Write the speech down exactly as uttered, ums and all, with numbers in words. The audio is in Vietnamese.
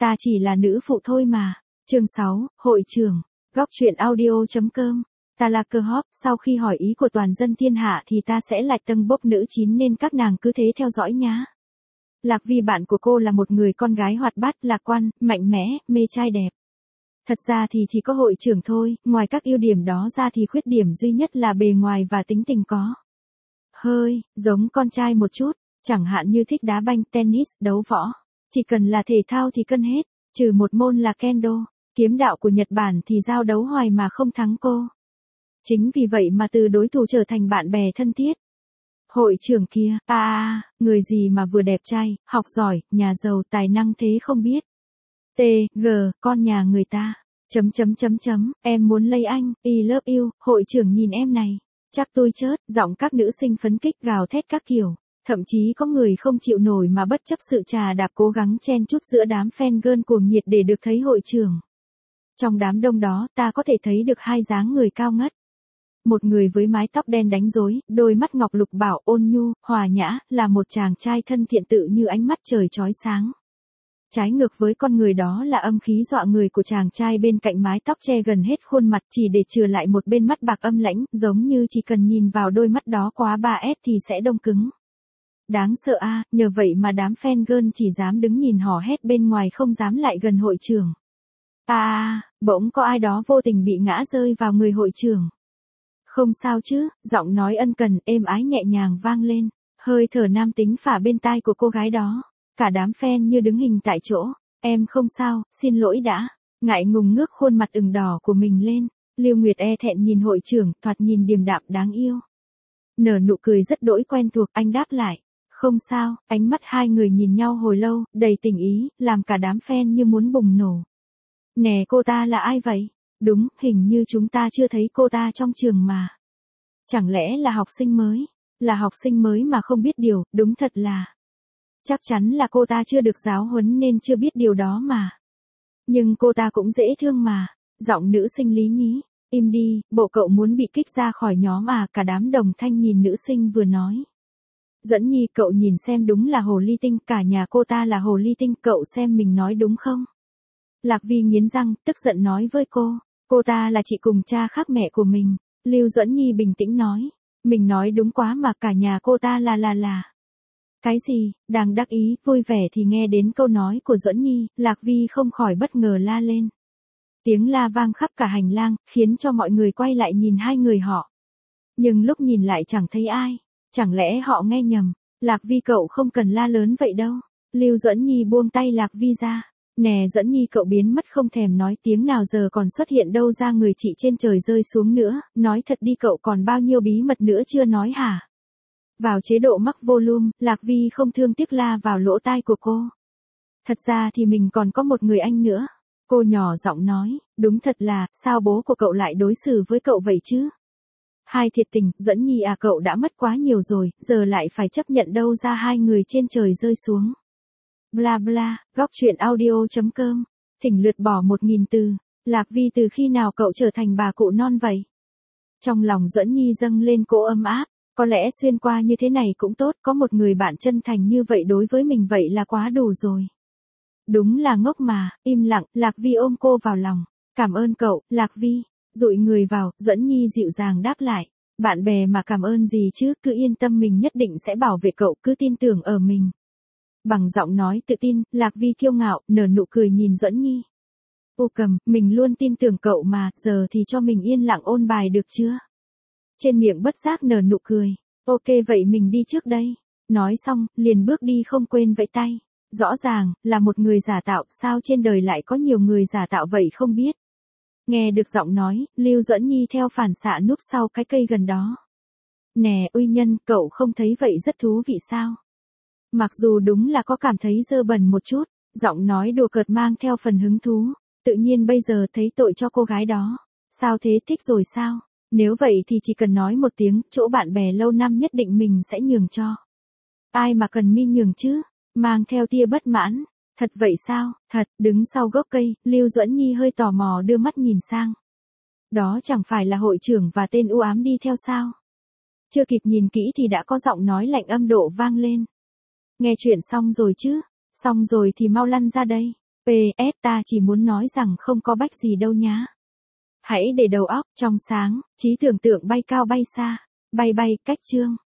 ta chỉ là nữ phụ thôi mà. Chương sáu, hội trưởng. Góc truyện audio chấm com. Ta là cơ hóp, sau khi hỏi ý của toàn dân thiên hạ thì ta sẽ lại tâng bốc nữ chín nên các nàng cứ thế theo dõi nhá. Lạc Vi bạn của cô là một người con gái hoạt bát, lạc quan, mạnh mẽ, mê trai đẹp. Thật ra thì chỉ có hội trưởng thôi, ngoài các ưu điểm đó ra thì khuyết điểm duy nhất là bề ngoài và tính tình có hơi giống con trai một chút, chẳng hạn như thích đá banh, tennis, đấu võ. Chỉ cần là thể thao thì cân hết, trừ một môn là kendo, kiếm đạo của Nhật Bản thì giao đấu hoài mà không thắng cô. Chính vì vậy mà từ đối thủ trở thành bạn bè thân thiết. Hội trưởng kia, a a, người gì mà vừa đẹp trai, học giỏi, nhà giàu, tài năng thế không biết. T, G, con nhà người ta. Chấm chấm chấm chấm, em muốn lấy anh, I love you, hội trưởng nhìn em này. Chắc tôi chớt, giọng các nữ sinh phấn kích gào thét các kiểu. Thậm chí có người không chịu nổi mà bất chấp sự trà đạp cố gắng chen chút giữa đám fan girl cuồng nhiệt để được thấy hội trưởng. Trong đám đông đó, ta có thể thấy được hai dáng người cao ngất. Một người với mái tóc đen đánh rối, đôi mắt ngọc lục bảo ôn nhu, hòa nhã, là một chàng trai thân thiện tự như ánh mắt trời chói sáng. Trái ngược với con người đó là âm khí dọa người của chàng trai bên cạnh mái tóc che gần hết khuôn mặt chỉ để chừa lại một bên mắt bạc âm lãnh, giống như chỉ cần nhìn vào đôi mắt đó quá ba ét thì sẽ đông cứng. Đáng sợ a, à, nhờ vậy mà đám fan girl chỉ dám đứng nhìn hò hét bên ngoài không dám lại gần hội trưởng. A à, bỗng có ai đó vô tình bị ngã rơi vào người hội trưởng. Không sao chứ, giọng nói ân cần, êm ái nhẹ nhàng vang lên, hơi thở nam tính phả bên tai của cô gái đó. Cả đám fan như đứng hình tại chỗ. Em không sao, xin lỗi đã. Ngại ngùng ngước khuôn mặt ửng đỏ của mình lên. Lưu Nguyệt e thẹn nhìn hội trưởng, thoạt nhìn điềm đạm đáng yêu. Nở nụ cười rất đỗi quen thuộc, anh đáp lại. Không sao, ánh mắt hai người nhìn nhau hồi lâu, đầy tình ý, làm cả đám fan như muốn bùng nổ. Nè, cô ta là ai vậy? Đúng, hình như chúng ta chưa thấy cô ta trong trường mà. Chẳng lẽ là học sinh mới? Là học sinh mới mà không biết điều, đúng thật là. Chắc chắn là cô ta chưa được giáo huấn nên chưa biết điều đó mà. Nhưng cô ta cũng dễ thương mà. Giọng nữ sinh lý nhí. Im đi, bộ cậu muốn bị kích ra khỏi nhóm à? Cả đám đồng thanh nhìn nữ sinh vừa nói. Duẫn Nhi, cậu nhìn xem, đúng là hồ ly tinh, cả nhà cô ta là hồ ly tinh, cậu xem mình nói đúng không? Lạc Vi nghiến răng, tức giận nói với cô. Cô ta là chị cùng cha khác mẹ của mình. Lưu Duẫn Nhi bình tĩnh nói. Mình nói đúng quá mà, cả nhà cô ta là là là. Cái gì? Đang đắc ý, vui vẻ thì nghe đến câu nói của Duẫn Nhi, Lạc Vi không khỏi bất ngờ la lên. Tiếng la vang khắp cả hành lang, khiến cho mọi người quay lại nhìn hai người họ. Nhưng lúc nhìn lại chẳng thấy ai. Chẳng lẽ họ nghe nhầm? Lạc Vi cậu không cần la lớn vậy đâu. Lưu Duẫn Nhi buông tay Lạc Vi ra. Nè Duẫn Nhi, cậu biến mất không thèm nói tiếng nào, giờ còn xuất hiện đâu ra người chị trên trời rơi xuống nữa. Nói thật đi, cậu còn bao nhiêu bí mật nữa chưa nói hả? Vào chế độ mắc volume, Lạc Vi không thương tiếc la vào lỗ tai của cô. Thật ra thì mình còn có một người anh nữa. Cô nhỏ giọng nói, đúng thật là, sao bố của cậu lại đối xử với cậu vậy chứ? Hai thiệt tình, Duẫn Nhi à, cậu đã mất quá nhiều rồi, giờ lại phải chấp nhận đâu ra hai người trên trời rơi xuống. Bla bla, góc truyện audio chấm com. Thỉnh lượt bỏ một nghìn từ. Lạc Vi, từ khi nào cậu trở thành bà cụ non vậy? Trong lòng Duẫn Nhi dâng lên cỗ ấm áp. Có lẽ xuyên qua như thế này cũng tốt, có một người bạn chân thành như vậy đối với mình vậy là quá đủ rồi. Đúng là ngốc mà, im lặng, Lạc Vi ôm cô vào lòng. Cảm ơn cậu, Lạc Vi. Dụi người vào, Duẫn Nhi dịu dàng đáp lại. Bạn bè mà cảm ơn gì chứ, cứ yên tâm, mình nhất định sẽ bảo vệ cậu, cứ tin tưởng ở mình. Bằng giọng nói tự tin, Lạc Vi kiêu ngạo, nở nụ cười nhìn Duẫn Nhi. Ô cầm, mình luôn tin tưởng cậu mà, giờ thì cho mình yên lặng ôn bài được chưa? Trên miệng bất giác nở nụ cười. Ok vậy mình đi trước đây. Nói xong, liền bước đi không quên vẫy tay. Rõ ràng, là một người giả tạo, sao trên đời lại có nhiều người giả tạo vậy không biết. Nghe được giọng nói, Lưu Duẫn Nhi theo phản xạ núp sau cái cây gần đó. Nè, uy nhân, cậu không thấy vậy rất thú vị sao? Mặc dù đúng là có cảm thấy dơ bẩn một chút, giọng nói đùa cợt mang theo phần hứng thú. Tự nhiên bây giờ thấy tội cho cô gái đó. Sao thế, thích rồi sao? Nếu vậy thì chỉ cần nói một tiếng, chỗ bạn bè lâu năm nhất định mình sẽ nhường cho. Ai mà cần mi nhường chứ? Mang theo tia bất mãn. Thật vậy sao? Thật, đứng sau gốc cây, Lưu Duẫn Nhi hơi tò mò đưa mắt nhìn sang. Đó chẳng phải là hội trưởng và tên u ám đi theo sao? Chưa kịp nhìn kỹ thì đã có giọng nói lạnh âm độ vang lên. Nghe chuyện xong rồi chứ? Xong rồi thì mau lăn ra đây. pê ét ta chỉ muốn nói rằng không có bách gì đâu nhá. Hãy để đầu óc trong sáng, trí tưởng tượng bay cao bay xa, bay bay cách chương.